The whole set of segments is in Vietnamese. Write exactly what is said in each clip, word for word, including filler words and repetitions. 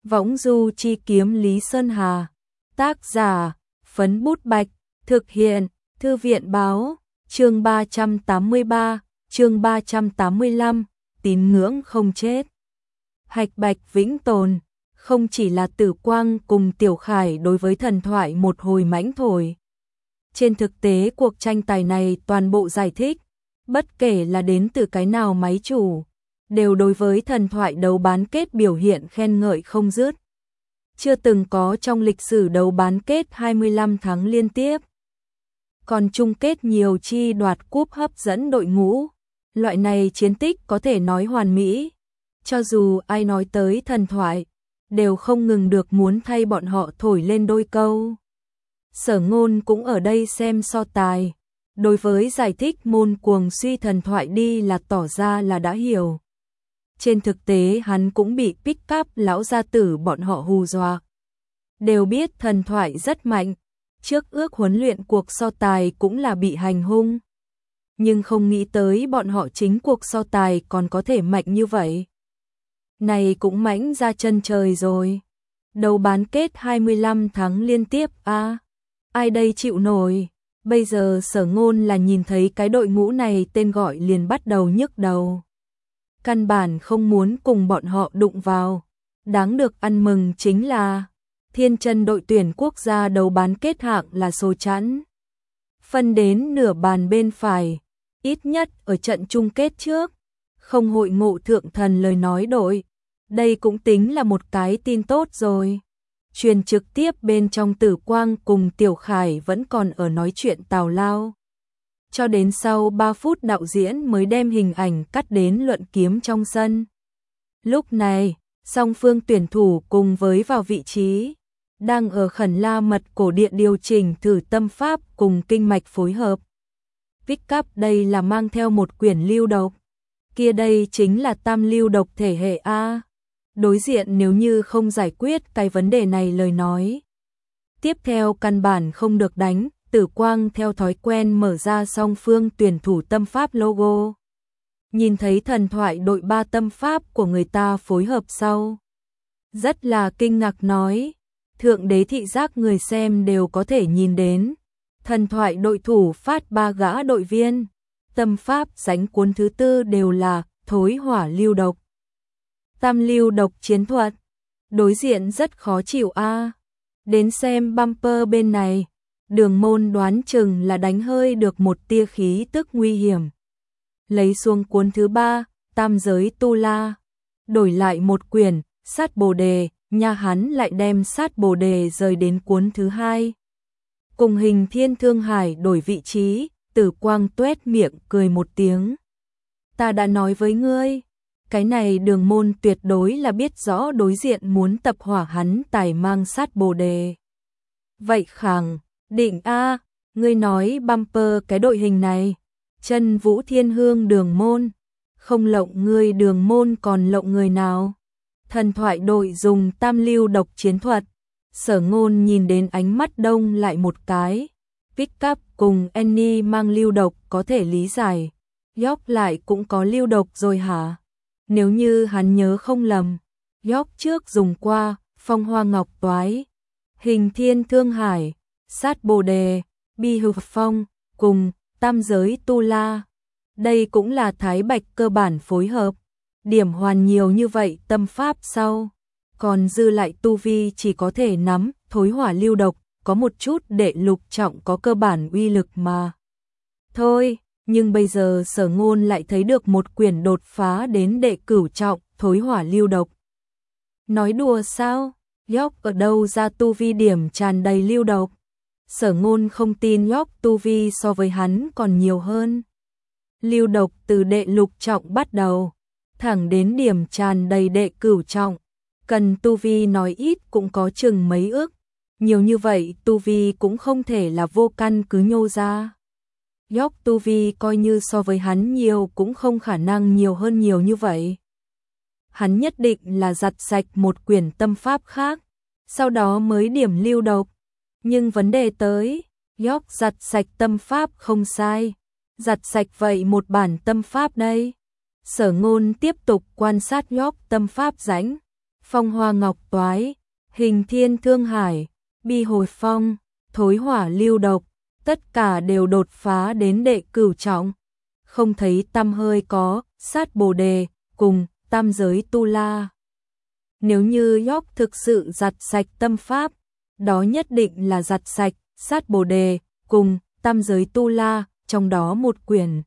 Võng du chi kiếm Lý Sơn Hà. Tác giả, Phấn Bút Bạch. Thực hiện, Thư viện Báo. Chương ba trăm tám mươi ba, chương ba trăm tám mươi lăm, tín ngưỡng không chết. Hạch Bạch vĩnh tồn, không chỉ là Tử Quang cùng Tiểu Khải đối với thần thoại một hồi mãnh thổi. Trên thực tế cuộc tranh tài này toàn bộ giải thích, bất kể là đến từ cái nào máy chủ, đều đối với thần thoại đấu bán kết biểu hiện khen ngợi không dứt. Chưa từng có trong lịch sử đấu bán kết hai mươi lăm tháng liên tiếp. Còn chung kết nhiều chi đoạt cúp hấp dẫn đội ngũ, loại này chiến tích có thể nói hoàn mỹ. Cho dù ai nói tới thần thoại, đều không ngừng được muốn thay bọn họ thổi lên đôi câu. Sở Ngôn cũng ở đây xem so tài, đối với giải thích môn cuồng suy thần thoại đi là tỏ ra là đã hiểu. Trên thực tế hắn cũng bị pick up lão gia tử bọn họ hù dọa. Đều biết thần thoại rất mạnh, trước ước huấn luyện cuộc so tài cũng là bị hành hung. Nhưng không nghĩ tới bọn họ chính cuộc so tài còn có thể mạnh như vậy. Này cũng mãnh ra chân trời rồi. Đấu bán kết hai mươi lăm tháng liên tiếp a à, ai đây chịu nổi. Bây giờ Sở Ngôn là nhìn thấy cái đội ngũ này tên gọi liền bắt đầu nhức đầu. Căn bản không muốn cùng bọn họ đụng vào. Đáng được ăn mừng chính là Thiên Chân đội tuyển quốc gia đấu bán kết hạng là số chẵn. Phân đến nửa bàn bên phải, ít nhất ở trận chung kết trước, không hội ngộ thượng thần lời nói đội. Đây cũng tính là một cái tin tốt rồi. Truyền trực tiếp bên trong Tử Quang cùng Tiểu Khải vẫn còn ở nói chuyện tào lao. Cho đến sau ba phút đạo diễn mới đem hình ảnh cắt đến luận kiếm trong sân. Lúc này, song phương tuyển thủ cùng với vào vị trí, đang ở khẩn la mật cổ điện điều chỉnh thử tâm pháp cùng kinh mạch phối hợp. Pick up đây là mang theo một quyển lưu độc, kia đây chính là tam lưu độc thể hệ A. Đối diện nếu như không giải quyết cái vấn đề này lời nói, tiếp theo căn bản không được đánh. Tử Quang theo thói quen mở ra song phương tuyển thủ tâm pháp logo. Nhìn thấy thần thoại đội ba tâm pháp của người ta phối hợp sau, rất là kinh ngạc nói, thượng đế thị giác người xem đều có thể nhìn đến. Thần thoại đội thủ phát ba gã đội viên, tâm pháp dánh cuốn thứ tư đều là thối hỏa lưu độc. Tam lưu độc chiến thuật, đối diện rất khó chịu a. À. Đến xem bumper bên này, Đường Môn đoán chừng là đánh hơi được một tia khí tức nguy hiểm. Lấy xuống cuốn thứ ba, Tam giới tu la, đổi lại một quyển, Sát Bồ đề, nha hắn lại đem Sát Bồ đề rời đến cuốn thứ hai. Cùng Hình Thiên Thương Hải đổi vị trí, Tử Quang tuét miệng cười một tiếng. Ta đã nói với ngươi, cái này Đường Môn tuyệt đối là biết rõ đối diện muốn tập hỏa hắn tài mang Sát Bồ đề. Vậy khẳng định a, ngươi nói bumper cái đội hình này, Chân Vũ Thiên Hương Đường Môn, không lộng ngươi Đường Môn còn lộng người nào? Thần thoại đội dùng tam lưu độc chiến thuật. Sở Ngôn nhìn đến ánh mắt đông lại một cái. Pick up cùng Annie mang lưu độc có thể lý giải. York lại cũng có lưu độc rồi hả? Nếu như hắn nhớ không lầm, York trước dùng qua Phong Hoa Ngọc Toái, Hình Thiên Thương Hải, Sát Bồ đề, Bi Hư Phong cùng Tam giới tu la. Đây cũng là Thái Bạch cơ bản phối hợp. Điểm hoàn nhiều như vậy tâm pháp sau, còn dư lại tu vi chỉ có thể nắm thối hỏa lưu độc, có một chút đệ lục trọng có cơ bản uy lực mà. Thôi, nhưng bây giờ Sở Ngôn lại thấy được một quyển đột phá đến đệ cửu trọng thối hỏa lưu độc. Nói đùa sao? York ở đâu ra tu vi điểm tràn đầy lưu độc? Sở Ngôn không tin York tu vi so với hắn còn nhiều hơn. Lưu độc từ đệ lục trọng bắt đầu, thẳng đến điểm tràn đầy đệ cửu trọng, cần tu vi nói ít cũng có chừng mấy ức. Nhiều như vậy tu vi cũng không thể là vô căn cứ nhô ra. York tu vi coi như so với hắn nhiều cũng không khả năng nhiều hơn nhiều như vậy. Hắn nhất định là giặt sạch một quyển tâm pháp khác, sau đó mới điểm lưu độc. Nhưng vấn đề tới, York giặt sạch tâm pháp không sai, giặt sạch vậy một bản tâm pháp đây. Sở Ngôn tiếp tục quan sát York tâm pháp rãnh, Phong Hoa Ngọc Toái, Hình Thiên Thương Hải, Bi Hồi Phong, Thối Hỏa Lưu Độc, tất cả đều đột phá đến đệ cửu trọng. Không thấy tăm hơi có Sát Bồ Đề cùng Tam Giới Tu La. Nếu như York thực sự giặt sạch tâm pháp, đó nhất định là giặt sạch Sát Bồ Đề cùng Tam Giới Tu La, trong đó một quyển.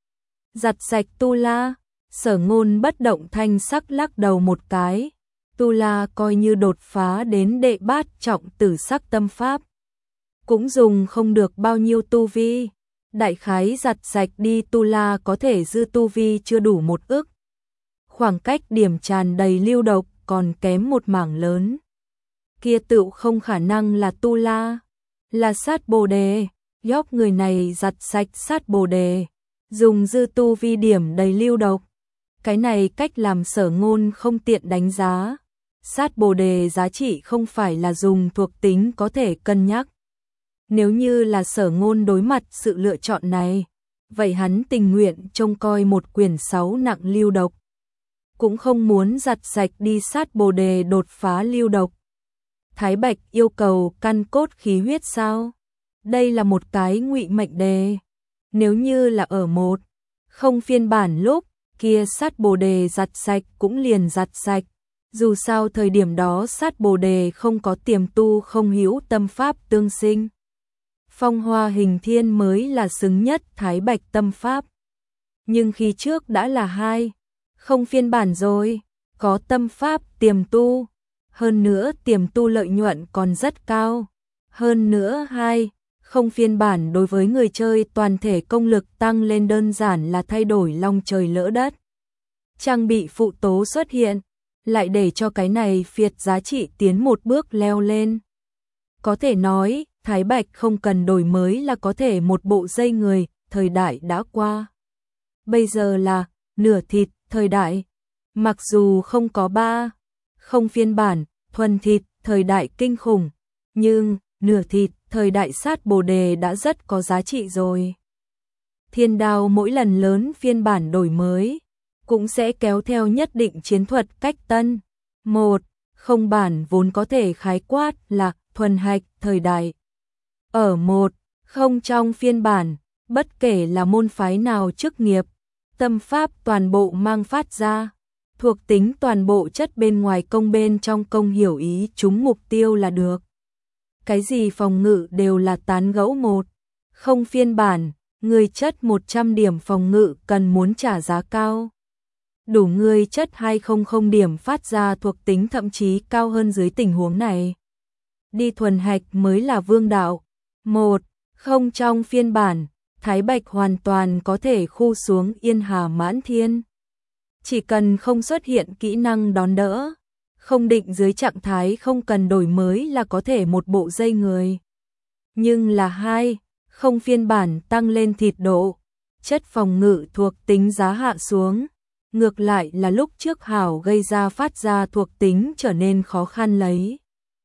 Giặt sạch Tu La, Sở Ngôn bất động thanh sắc lắc đầu một cái. Tu La coi như đột phá đến đệ bát trọng tử sắc tâm pháp, cũng dùng không được bao nhiêu tu vi. Đại khái giặt sạch đi Tu La có thể dư tu vi chưa đủ một ức. Khoảng cách điểm tràn đầy lưu độc còn kém một mảng lớn. Kia tựu không khả năng là Tu La, là Sát Bồ Đề. York người này giặt sạch Sát Bồ Đề, dùng dư tu vi điểm đầy lưu độc. Cái này cách làm Sở Ngôn không tiện đánh giá. Sát Bồ Đề giá trị không phải là dùng thuộc tính có thể cân nhắc. Nếu như là Sở Ngôn đối mặt sự lựa chọn này, vậy hắn tình nguyện trông coi một quyển sáu nặng lưu độc, cũng không muốn giặt sạch đi Sát Bồ Đề đột phá lưu độc. Thái Bạch yêu cầu căn cốt khí huyết sao? Đây là một cái ngụy mệnh đề. Nếu như là ở một không phiên bản lúc kia Sát Bồ Đề giặt sạch cũng liền giặt sạch. Dù sao thời điểm đó Sát Bồ Đề không có tiềm tu không hữu tâm pháp tương sinh. Phong Hoa Hình Thiên mới là xứng nhất Thái Bạch tâm pháp. Nhưng khi trước đã là hai không phiên bản rồi, có tâm pháp tiềm tu, hơn nữa tiềm tu lợi nhuận còn rất cao. Hơn nữa hai không phiên bản đối với người chơi toàn thể công lực tăng lên đơn giản là thay đổi long trời lỡ đất. Trang bị phụ tố xuất hiện, lại để cho cái này phiệt giá trị tiến một bước leo lên. Có thể nói, Thái Bạch không cần đổi mới là có thể một bộ dây người, thời đại đã qua. Bây giờ là nửa thịt thời đại. Mặc dù không có ba không phiên bản, thuần thịt thời đại kinh khủng, nhưng nửa thịt thời đại Sát Bồ Đề đã rất có giá trị rồi. Thiên Đao mỗi lần lớn phiên bản đổi mới, cũng sẽ kéo theo nhất định chiến thuật cách tân. Một không bản vốn có thể khái quát là thuần hạch thời đại. Ở một không trong phiên bản, bất kể là môn phái nào chức nghiệp, tâm pháp toàn bộ mang phát ra, thuộc tính toàn bộ chất bên ngoài công bên trong công hiểu ý chúng mục tiêu là được. Cái gì phòng ngự đều là tán gẫu một không phiên bản, người chất một trăm điểm phòng ngự cần muốn trả giá cao. Đủ người chất hai trăm điểm phát ra thuộc tính thậm chí cao hơn dưới tình huống này. Đi thuần hạch mới là vương đạo. Một không trong phiên bản, Thái Bạch hoàn toàn có thể khu xuống Yên Hà Mãn Thiên. Chỉ cần không xuất hiện kỹ năng đón đỡ, không định dưới trạng thái không cần đổi mới là có thể một bộ dây người. Nhưng là hai không phiên bản tăng lên thịt độ, chất phòng ngự thuộc tính giá hạ xuống. Ngược lại là lúc trước hảo gây ra phát ra thuộc tính trở nên khó khăn lấy.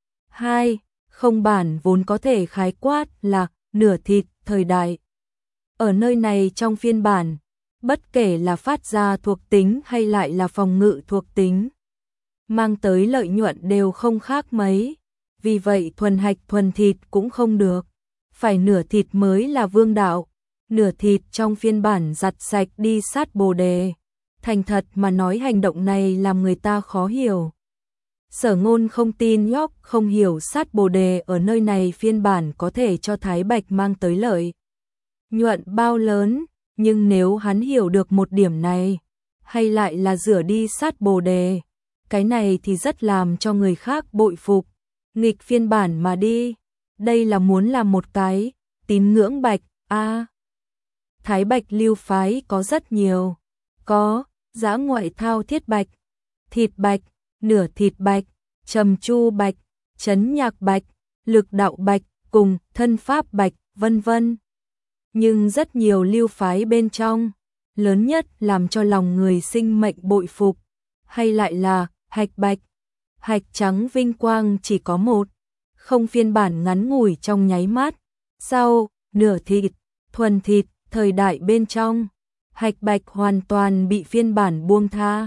Hai không bản vốn có thể khái quát là nửa thịt thời đại. Ở nơi này trong phiên bản, bất kể là phát ra thuộc tính hay lại là phòng ngự thuộc tính, mang tới lợi nhuận đều không khác mấy. Vì vậy thuần hạch thuần thịt cũng không được, phải nửa thịt mới là vương đạo. Nửa thịt trong phiên bản giặt sạch đi Sát Bồ Đề. Thành thật mà nói hành động này làm người ta khó hiểu. Sở Ngôn không tin York không hiểu Sát Bồ Đề ở nơi này phiên bản có thể cho Thái Bạch mang tới lợi nhuận bao lớn, nhưng nếu hắn hiểu được một điểm này, hay lại là rửa đi Sát Bồ Đề, cái này thì rất làm cho người khác bội phục. Nghịch phiên bản mà đi, đây là muốn làm một cái tín ngưỡng bạch a. À, Thái Bạch lưu phái có rất nhiều, có Dã Ngoại Thao Thiết Bạch, Thịt Bạch, Nửa Thịt Bạch, Trầm Chu Bạch, Chấn Nhạc Bạch, Lực Đạo Bạch cùng Thân Pháp Bạch, vân vân. Nhưng rất nhiều lưu phái bên trong, lớn nhất làm cho lòng người sinh mệnh bội phục, hay lại là Hạch Bạch. Hạch trắng vinh quang chỉ có một, không phiên bản ngắn ngủi trong nháy mắt. Sau nửa thịt, thuần thịt thời đại bên trong, Hạch Bạch hoàn toàn bị phiên bản buông tha,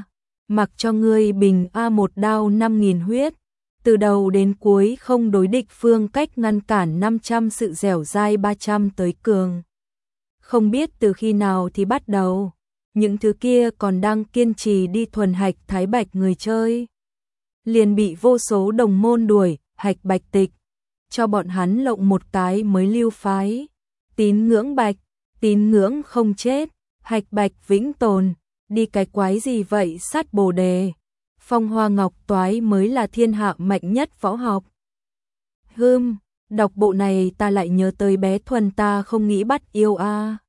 mặc cho ngươi bình a một đao năm nghìn huyết, từ đầu đến cuối không đối địch phương cách ngăn cản năm trăm sự dẻo dai ba trăm tới cường. Không biết từ khi nào thì bắt đầu, những thứ kia còn đang kiên trì đi thuần hạch thái bạch người chơi. Liền bị vô số đồng môn đuổi, hạch bạch tịch, cho bọn hắn lộng một cái mới lưu phái. Tín ngưỡng bạch, tín ngưỡng không chết, hạch bạch vĩnh tồn, đi cái quái gì vậy sát bồ đề. Phong Hoa Ngọc Toái mới là thiên hạ mạnh nhất võ học. Hưm, đọc bộ này ta lại nhớ tới bé Thuần ta không nghĩ bắt yêu a.